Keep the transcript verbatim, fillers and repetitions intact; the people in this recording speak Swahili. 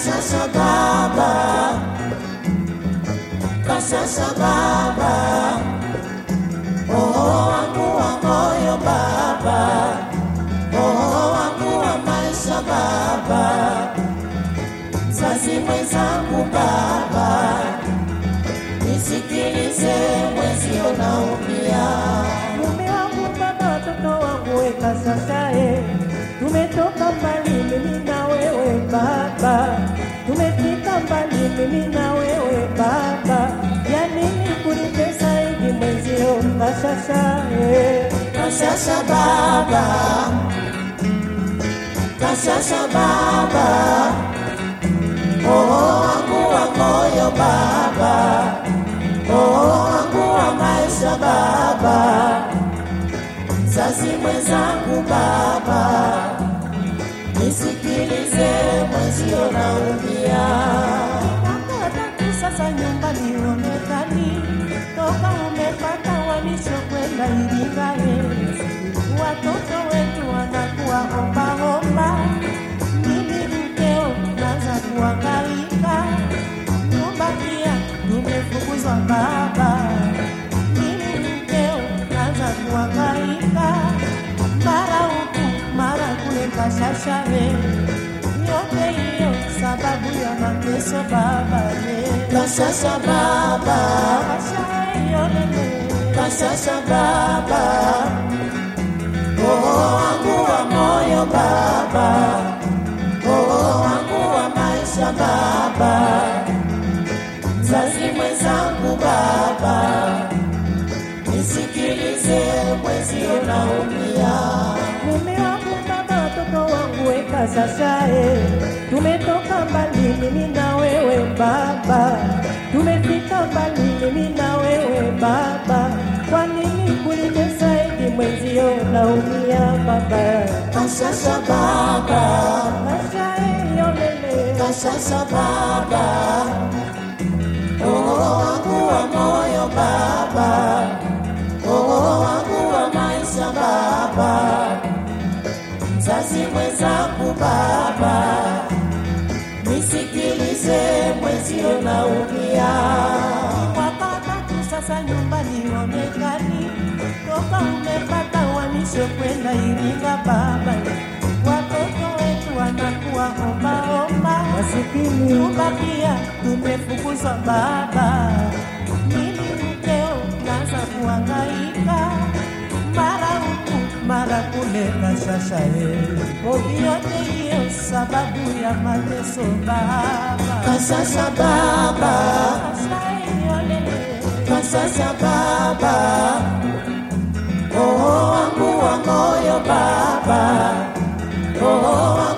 Kasasa baba, kasasa baba, oh wangu wa moyo baba, oh wangu wa maisha baba, mzazi mwenzangu baba, nisikilize mwenzio naumia. Mume wangu baba, watoto wangu weka sasa eh. Tumetoka mbali mimi na wewe baba, tumefika mbali mimi na wewe baba, ya nini kunitesa hivi mwenzio kasasa eh. Kasasa baba, kasasa baba, oh wangu wa moyo baba, oh wangu wa maisha baba, mzazi mwenzangu baba, nisikilize mwenzio naumia. Nataka sasa nyumbani uonekani, toka umepata walisho kwenda Iringae, watoto wetu wanakuwa omba omba, mimi mkeo naanza kuangaika, nyumba pia tumefukuzwa baba, mimi mkeo naanza kuangaika, mara huku mara kule Kashasha eh. Yote hiyo sababu ya mateso baba eh. Kasasa baba, Kashasha hiyo lele, kasasa baba, oh wangu wa moyo baba, oh wangu wa maisha baba, mzazi mwenzangu baba, nisikilize mwenzio naumia. mume wangu baba, watoto wangu weka sasa eh. Tumetoka mbali mimi na wewe baba, tumefika mbali mimi na wewe baba, kwa nini kunitesa hivi mwenzio naumia baba. Kasasa baba, Kasha hiyo lele, kasasa baba, oh wangu wa moyo baba, oh wangu wa maisha baba, mzazi mwenzangu baba, nisikilize mwenzio naumia. wapata tu sasa nyumbani onekani, toka umepata uhamisho kwenda Iringa baba, watoto wetu wanakuwa omba omba, masikini nyumba pia tumefukuzwa baba, mimi mkeo naanza kuhangaika, mara huku mara kule Kashasha eh. Yote hiyo sababu ya mateso baba. Kasasa baba, Kasha hiyo lele, kasasa baba, oh wangu wa moyo baba, oh